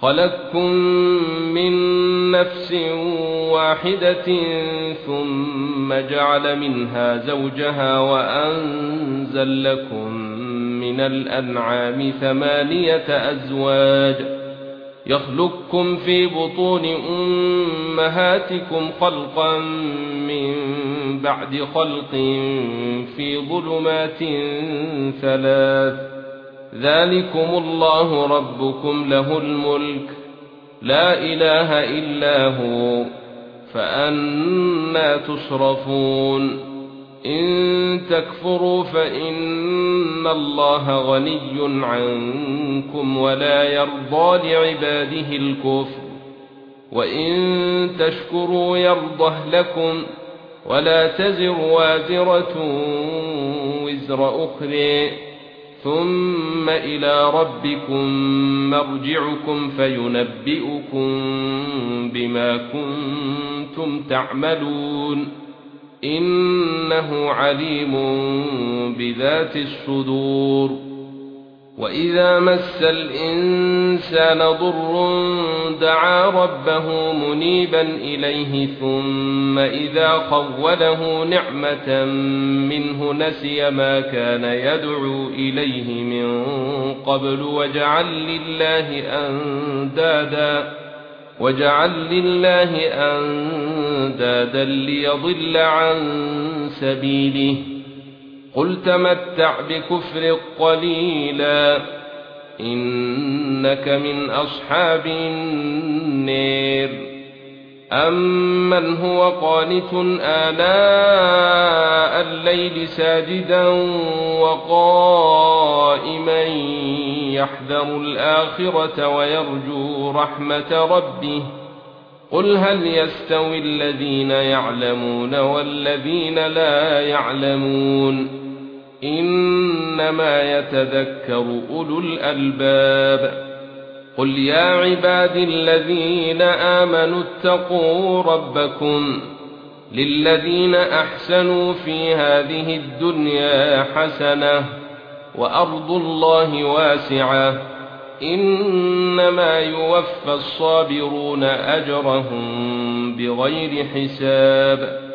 خلقكم من نفس واحدة ثم جعل منها زوجها وأنزل لكم من الأنعام 8 أزواج يخلقكم في بطون أمهاتكم خلقا من بعد خلق في ظلمات 3 ذلكم الله ربكم له الملك لا إله إلا هو فأنى تصرفون إن تكفروا فإن الله غني عنكم ولا يرضى لعباده الكفر وإن تشكروا يرضه لكم ولا تزر وازرة وزر أخرى ثم إلى ربكم مرجعكم فينبئكم بما كنتم تعملون إنه عليم بذات الصدور وإذا مس الإنسان ضر دعا ربه منيبا إليه ثم إذا خوله نعمة منه نسي ما كان يدعو إليه من قبل وجعل لله أندادا ليضل عن سبيله قل تمتع بكفرك قليلا إنك من أصحاب النار أمن هو قانت آناء الليل ساجدا وقائما يحذر الآخرة ويرجو رحمة ربه قل هل يستوي الذين يعلمون والذين لا يعلمون إنما يتذكر أولو الألباب قل يا عبادي الذين آمنوا اتقوا ربكم للذين أحسنوا في هذه الدنيا حسنة وأرض الله واسعة إنما يوفى الصابرون أجرهم بغير حساب